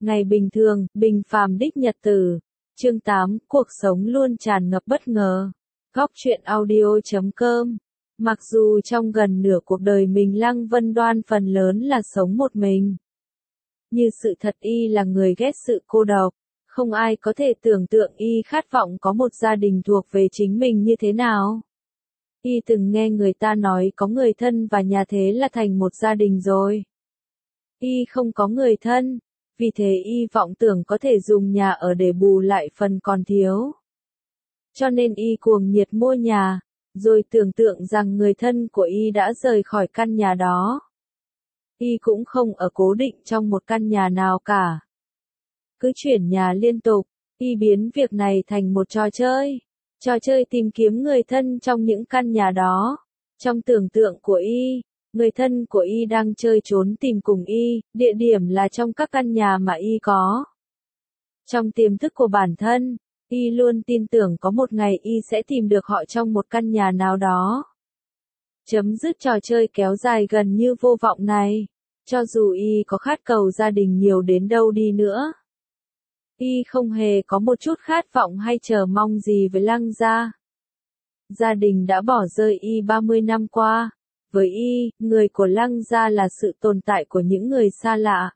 Ngày bình thường, bình phàm đích nhật tử. Chương 8, cuộc sống luôn tràn ngập bất ngờ. Góc truyện audio.com. Mặc dù trong gần nửa cuộc đời mình Lăng Vân Đoan phần lớn là sống một mình. Như sự thật y là người ghét sự cô độc. Không ai có thể tưởng tượng y khát vọng có một gia đình thuộc về chính mình như thế nào. Y từng nghe người ta nói có người thân và nhà thế là thành một gia đình rồi. Y không có người thân, vì thế y vọng tưởng có thể dùng nhà ở để bù lại phần còn thiếu. Cho nên y cuồng nhiệt mua nhà, rồi tưởng tượng rằng người thân của y đã rời khỏi căn nhà đó. Y cũng không ở cố định trong một căn nhà nào cả. Cứ chuyển nhà liên tục, y biến việc này thành một trò chơi. Trò chơi tìm kiếm người thân trong những căn nhà đó. Trong tưởng tượng của y, người thân của y đang chơi trốn tìm cùng y, địa điểm là trong các căn nhà mà y có. Trong tiềm thức của bản thân, y luôn tin tưởng có một ngày y sẽ tìm được họ trong một căn nhà nào đó. Chấm dứt trò chơi kéo dài gần như vô vọng này, cho dù y có khát cầu gia đình nhiều đến đâu đi nữa. Y không hề có một chút khát vọng hay chờ mong gì với Lăng gia. Gia đình đã bỏ rơi y 30 năm qua. Với y, người của Lăng gia là sự tồn tại của những người xa lạ.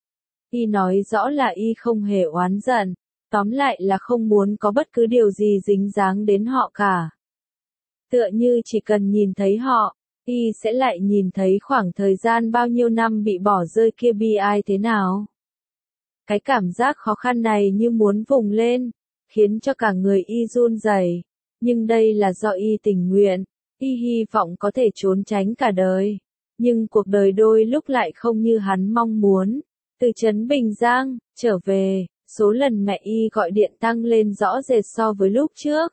Y nói rõ là y không hề oán giận, tóm lại là không muốn có bất cứ điều gì dính dáng đến họ cả. Tựa như chỉ cần nhìn thấy họ, y sẽ lại nhìn thấy khoảng thời gian bao nhiêu năm bị bỏ rơi kia bi ai thế nào. Cái cảm giác khó khăn này như muốn vùng lên, khiến cho cả người y run rẩy. Nhưng đây là do y tình nguyện, y hy vọng có thể trốn tránh cả đời. Nhưng cuộc đời đôi lúc lại không như hắn mong muốn. Từ Trấn Bình Giang, trở về, số lần mẹ y gọi điện tăng lên rõ rệt so với lúc trước.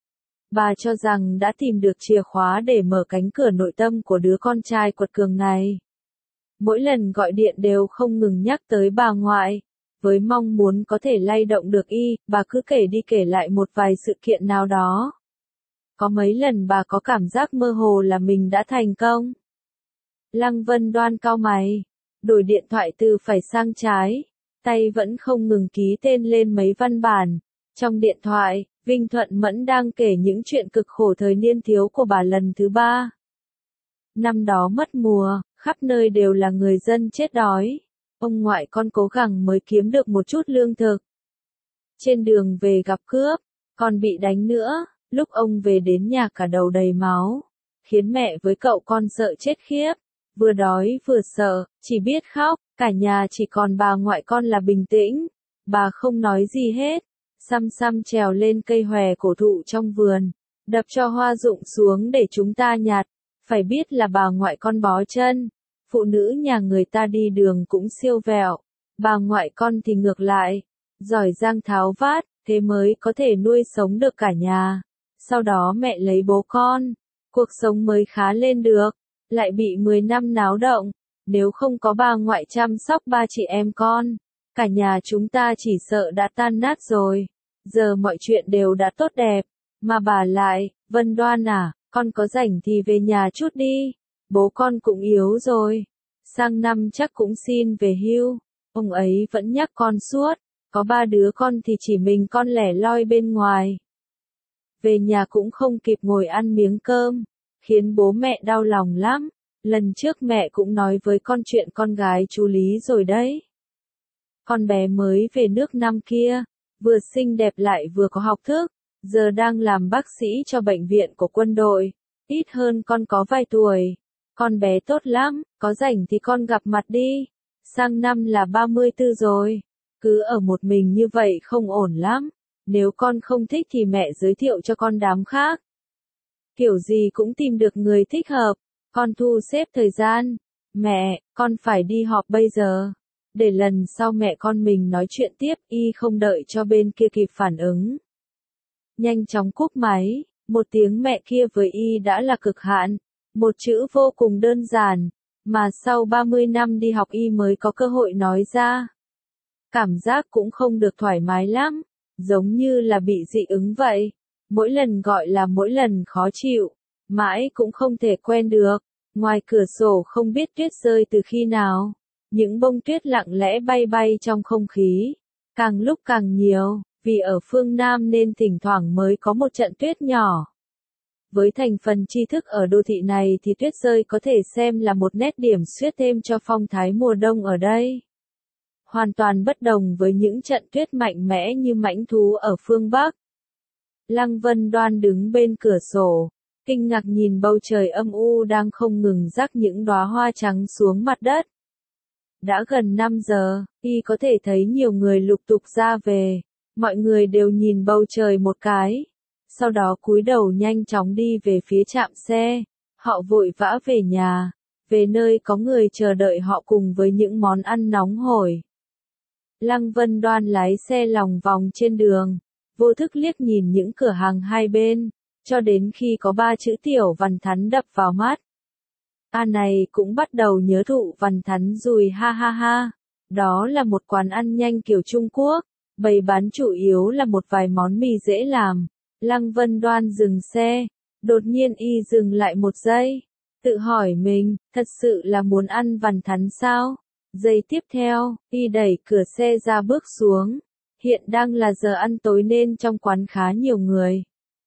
Bà cho rằng đã tìm được chìa khóa để mở cánh cửa nội tâm của đứa con trai quật cường này. Mỗi lần gọi điện đều không ngừng nhắc tới bà ngoại. Với mong muốn có thể lay động được y, bà cứ kể đi kể lại một vài sự kiện nào đó. Có mấy lần bà có cảm giác mơ hồ là mình đã thành công. Lăng Vân Đoan cau mày, đổi điện thoại từ phải sang trái, tay vẫn không ngừng ký tên lên mấy văn bản. Trong điện thoại, Vinh Thuận Mẫn đang kể những chuyện cực khổ thời niên thiếu của bà lần thứ 3. Năm đó mất mùa, khắp nơi đều là người dân chết đói. Ông ngoại con cố gắng mới kiếm được một chút lương thực. Trên đường về gặp cướp, còn bị đánh nữa, lúc ông về đến nhà cả đầu đầy máu, khiến mẹ với cậu con sợ chết khiếp, vừa đói vừa sợ, chỉ biết khóc, cả nhà chỉ còn bà ngoại con là bình tĩnh, bà không nói gì hết, xăm xăm trèo lên cây hòe cổ thụ trong vườn, đập cho hoa rụng xuống để chúng ta nhặt, phải biết là bà ngoại con bó chân. Phụ nữ nhà người ta đi đường cũng siêu vẹo, bà ngoại con thì ngược lại, giỏi giang tháo vát, thế mới có thể nuôi sống được cả nhà. Sau đó mẹ lấy bố con, cuộc sống mới khá lên được, lại bị 10 năm náo động, nếu không có bà ngoại chăm sóc 3 chị em con, cả nhà chúng ta chỉ sợ đã tan nát rồi. Giờ mọi chuyện đều đã tốt đẹp, mà bà lại, Vân Đoan à, con có rảnh thì về nhà chút đi. Bố con cũng yếu rồi, sang năm chắc cũng xin về hưu. Ông ấy vẫn nhắc con suốt, có 3 đứa con thì chỉ mình con lẻ loi bên ngoài. Về nhà cũng không kịp ngồi ăn miếng cơm, khiến bố mẹ đau lòng lắm. Lần trước mẹ cũng nói với con chuyện con gái chú Lý rồi đấy. Con bé mới về nước năm kia, vừa xinh đẹp lại vừa có học thức, giờ đang làm bác sĩ cho bệnh viện của quân đội, ít hơn con có vài tuổi. Con bé tốt lắm, có rảnh thì con gặp mặt đi. Sang năm là 34 rồi, cứ ở một mình như vậy không ổn lắm. Nếu con không thích thì mẹ giới thiệu cho con đám khác. Kiểu gì cũng tìm được người thích hợp, con thu xếp thời gian. Mẹ, con phải đi họp bây giờ. Để lần sau mẹ con mình nói chuyện tiếp, y không đợi cho bên kia kịp phản ứng. Nhanh chóng cúp máy, một tiếng mẹ kia với y đã là cực hạn. Một chữ vô cùng đơn giản, mà sau 30 năm đi học y mới có cơ hội nói ra. Cảm giác cũng không được thoải mái lắm, giống như là bị dị ứng vậy. Mỗi lần gọi là mỗi lần khó chịu, mãi cũng không thể quen được. Ngoài cửa sổ không biết tuyết rơi từ khi nào. những bông tuyết lặng lẽ bay bay trong không khí, càng lúc càng nhiều, vì ở phương Nam nên thỉnh thoảng mới có một trận tuyết nhỏ. Với thành phần tri thức ở đô thị này thì tuyết rơi có thể xem là một nét điểm xuyết thêm cho phong thái mùa đông ở đây. Hoàn toàn bất đồng với những trận tuyết mạnh mẽ như mãnh thú ở phương Bắc. Lăng Vân Đoan đứng bên cửa sổ, kinh ngạc nhìn bầu trời âm u đang không ngừng rắc những đóa hoa trắng xuống mặt đất. Đã gần 5 giờ, y có thể thấy nhiều người lục tục ra về, mọi người đều nhìn bầu trời một cái, sau đó cúi đầu nhanh chóng đi về phía trạm xe, họ vội vã về nhà, về nơi có người chờ đợi họ cùng với những món ăn nóng hổi. Lăng Vân Đoan lái xe lòng vòng trên đường, vô thức liếc nhìn những cửa hàng hai bên, cho đến khi có 3 chữ Tiểu Văn Thắn đập vào mắt. Này cũng bắt đầu nhớ Thụ Văn Thắn rồi ha ha ha. Đó là một quán ăn nhanh kiểu Trung Quốc, bày bán chủ yếu là một vài món mì dễ làm. Lăng Vân Đoan dừng xe, đột nhiên y dừng lại một giây, tự hỏi mình, thật sự là muốn ăn Văn Thắn sao? Giây tiếp theo, y đẩy cửa xe ra bước xuống. Hiện đang là giờ ăn tối nên trong quán khá nhiều người.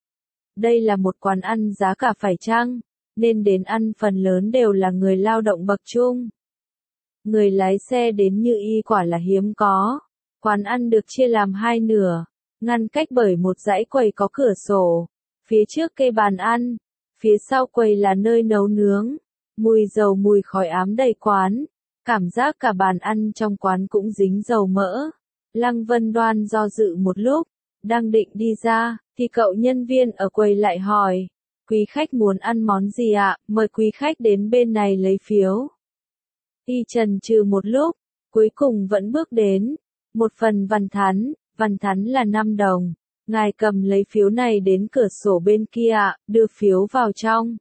Đây là một quán ăn giá cả phải chăng, nên đến ăn phần lớn đều là người lao động bậc trung. Người lái xe đến như y quả là hiếm có. Quán ăn được chia làm hai nửa, ngăn cách bởi một dãy quầy có cửa sổ. Phía trước kê bàn ăn, phía sau quầy là nơi nấu nướng. Mùi dầu mùi khói ám đầy quán, cảm giác cả bàn ăn trong quán cũng dính dầu mỡ. Lăng Vân Đoan do dự một lúc, đang định đi ra, thì cậu nhân viên ở quầy lại hỏi, quý khách muốn ăn món gì ạ, mời quý khách đến bên này lấy phiếu. Y chần chừ một lúc, cuối cùng vẫn bước đến, một phần Văn Thắn là 5 đồng, ngài cầm lấy phiếu này đến cửa sổ bên kia ạ, đưa phiếu vào trong.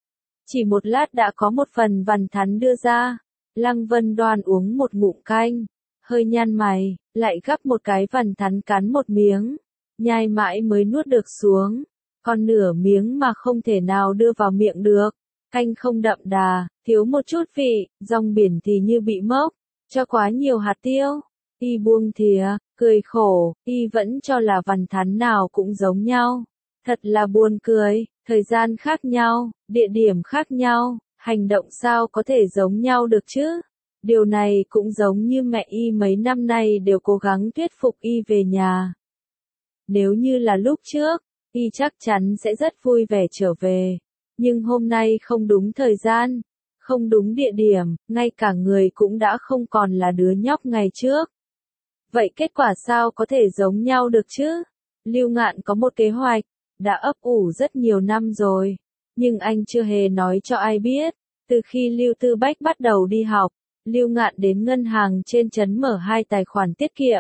Chỉ một lát đã có một phần Văn Thắn đưa ra, Lăng Vân Đoan uống một ngụm canh, hơi nhăn mày, lại gắp một cái Văn Thắn cắn một miếng, nhai mãi mới nuốt được xuống, còn nửa miếng mà không thể nào đưa vào miệng được, canh không đậm đà, thiếu một chút vị, rong biển thì như bị mốc, cho quá nhiều hạt tiêu. Y buông thìa, cười khổ, y vẫn cho là Văn Thắn nào cũng giống nhau. Thật là buồn cười, thời gian khác nhau, địa điểm khác nhau, hành động sao có thể giống nhau được chứ? Điều này cũng giống như mẹ y mấy năm nay đều cố gắng thuyết phục y về nhà. Nếu như là lúc trước, y chắc chắn sẽ rất vui vẻ trở về. Nhưng hôm nay không đúng thời gian, không đúng địa điểm, ngay cả người cũng đã không còn là đứa nhóc ngày trước. Vậy kết quả sao có thể giống nhau được chứ? Lưu Ngạn có một kế hoạch, đã ấp ủ rất nhiều năm rồi, nhưng anh chưa hề nói cho ai biết. Từ khi Lưu Tư Bách bắt đầu đi học, Lưu Ngạn đến ngân hàng trên trấn mở 2 tài khoản tiết kiệm.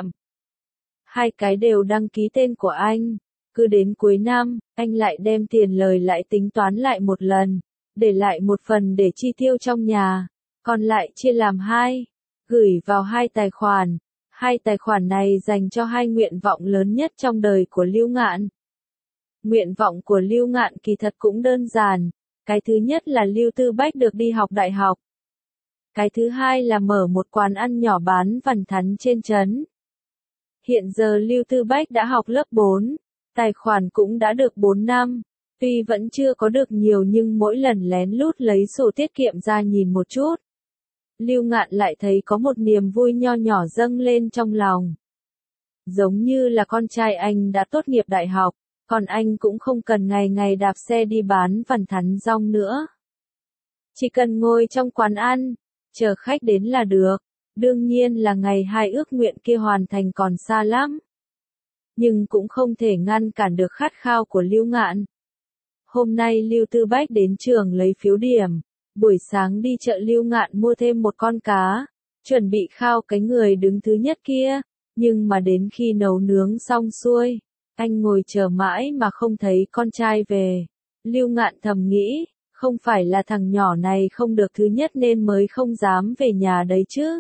2 cái đều đăng ký tên của anh. Cứ đến cuối năm, anh lại đem tiền lời lại tính toán lại một lần, để lại một phần để chi tiêu trong nhà, còn lại chia làm 2, gửi vào 2 tài khoản. 2 tài khoản này dành cho 2 nguyện vọng lớn nhất trong đời của Lưu Ngạn. Nguyện vọng của Lưu Ngạn kỳ thật cũng đơn giản. Cái thứ nhất là Lưu Tư Bách được đi học đại học. Cái thứ hai là mở một quán ăn nhỏ bán Văn Thắn trên trấn. Hiện giờ Lưu Tư Bách đã học lớp 4, tài khoản cũng đã được 4 năm. Tuy vẫn chưa có được nhiều nhưng mỗi lần lén lút lấy sổ tiết kiệm ra nhìn một chút, Lưu Ngạn lại thấy có một niềm vui nho nhỏ dâng lên trong lòng. Giống như là con trai anh đã tốt nghiệp đại học, còn anh cũng không cần ngày ngày đạp xe đi bán Văn Thắn rong nữa. Chỉ cần ngồi trong quán ăn, chờ khách đến là được. Đương nhiên là ngày 2 ước nguyện kia hoàn thành còn xa lắm. Nhưng cũng không thể ngăn cản được khát khao của Lưu Ngạn. Hôm nay Lưu Tư Bách đến trường lấy phiếu điểm. Buổi sáng đi chợ Lưu Ngạn mua thêm một con cá, chuẩn bị khao cái người đứng thứ nhất kia, nhưng mà đến khi nấu nướng xong xuôi, anh ngồi chờ mãi mà không thấy con trai về. Lưu Ngạn thầm nghĩ, không phải là thằng nhỏ này không được thứ nhất nên mới không dám về nhà đấy chứ.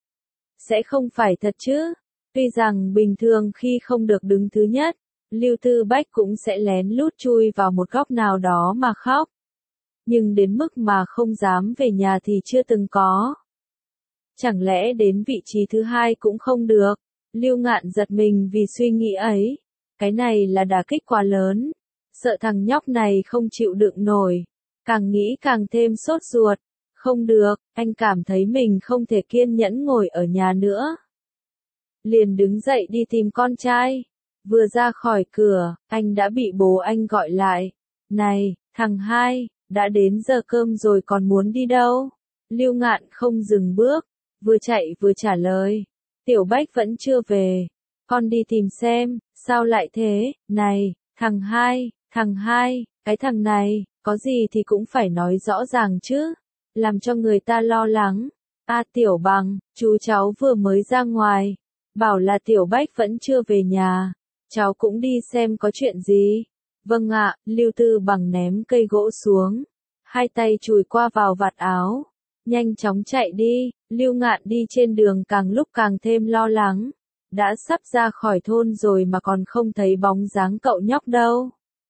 Sẽ không phải thật chứ. Tuy rằng bình thường khi không được đứng thứ nhất, Lưu Tư Bách cũng sẽ lén lút chui vào một góc nào đó mà khóc. Nhưng đến mức mà không dám về nhà thì chưa từng có. chẳng lẽ đến vị trí thứ hai cũng không được? Lưu Ngạn giật mình vì suy nghĩ ấy. Cái này là đả kích quá lớn. Sợ thằng nhóc này không chịu đựng nổi. Càng nghĩ càng thêm sốt ruột. Không được, anh cảm thấy mình không thể kiên nhẫn ngồi ở nhà nữa. Liền đứng dậy đi tìm con trai. Vừa ra khỏi cửa, anh đã bị bố anh gọi lại. Này, thằng hai, đã đến giờ cơm rồi còn muốn đi đâu? Lưu Ngạn không dừng bước, vừa chạy vừa trả lời. Tiểu Bách vẫn chưa về. Con đi tìm xem, sao lại thế? Này, thằng hai, cái thằng này, có gì thì cũng phải nói rõ ràng chứ. Làm cho người ta lo lắng. Tiểu Bằng, chú cháu vừa mới ra ngoài. Bảo là Tiểu Bách vẫn chưa về nhà. Cháu cũng đi xem có chuyện gì. Vâng ạ, Lưu Tư Bằng ném cây gỗ xuống. Hai tay chùi qua vào vạt áo. Nhanh chóng chạy đi, Lưu Ngạn đi trên đường càng lúc càng thêm lo lắng. Đã sắp ra khỏi thôn rồi mà còn không thấy bóng dáng cậu nhóc đâu.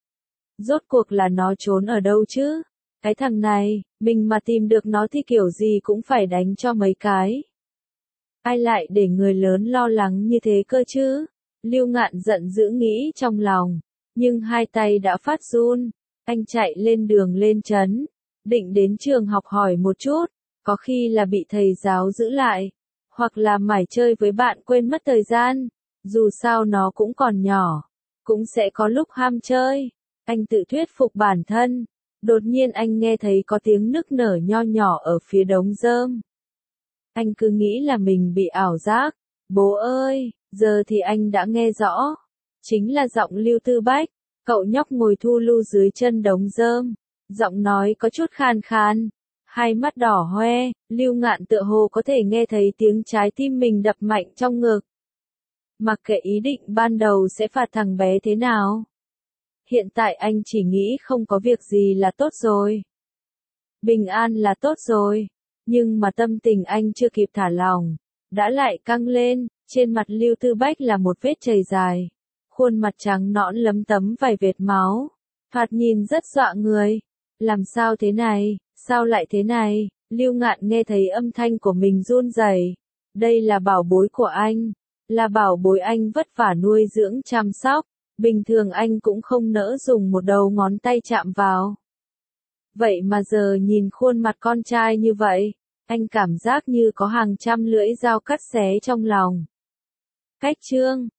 Rốt cuộc là nó trốn ở đâu chứ? Cái thằng này, mình mà tìm được nó thì kiểu gì cũng phải đánh cho mấy cái. Ai lại để người lớn lo lắng như thế cơ chứ? Lưu Ngạn giận dữ nghĩ trong lòng, nhưng hai tay đã phát run. Anh chạy lên đường lên trấn, định đến trường học hỏi một chút, có khi là bị thầy giáo giữ lại, hoặc là mải chơi với bạn quên mất thời gian, dù sao nó cũng còn nhỏ, cũng sẽ có lúc ham chơi. Anh tự thuyết phục bản thân, đột nhiên anh nghe thấy có tiếng nức nở nho nhỏ ở phía đống rơm. Anh cứ nghĩ là mình bị ảo giác, bố ơi, giờ thì anh đã nghe rõ, chính là giọng Lưu Tư Bách, cậu nhóc ngồi thu lu dưới chân đống rơm, giọng nói có chút khan khan. Hai mắt đỏ hoe, Lưu Ngạn tựa hồ có thể nghe thấy tiếng trái tim mình đập mạnh trong ngực. Mặc kệ ý định ban đầu sẽ phạt thằng bé thế nào. Hiện tại anh chỉ nghĩ không có việc gì là tốt rồi. Bình an là tốt rồi. Nhưng mà tâm tình anh chưa kịp thả lỏng, đã lại căng lên, trên mặt Lưu Tư Bách là một vết chảy dài. Khuôn mặt trắng nõn lấm tấm vài vệt máu. Thoạt nhìn rất dọa người. Làm sao thế này? Sao lại thế này? Lưu Ngạn nghe thấy âm thanh của mình run rẩy. Đây là bảo bối của anh. Là bảo bối anh vất vả nuôi dưỡng chăm sóc. Bình thường anh cũng không nỡ dùng một đầu ngón tay chạm vào. Vậy mà giờ nhìn khuôn mặt con trai như vậy, anh cảm giác như có hàng trăm lưỡi dao cắt xé trong lòng. Cách chương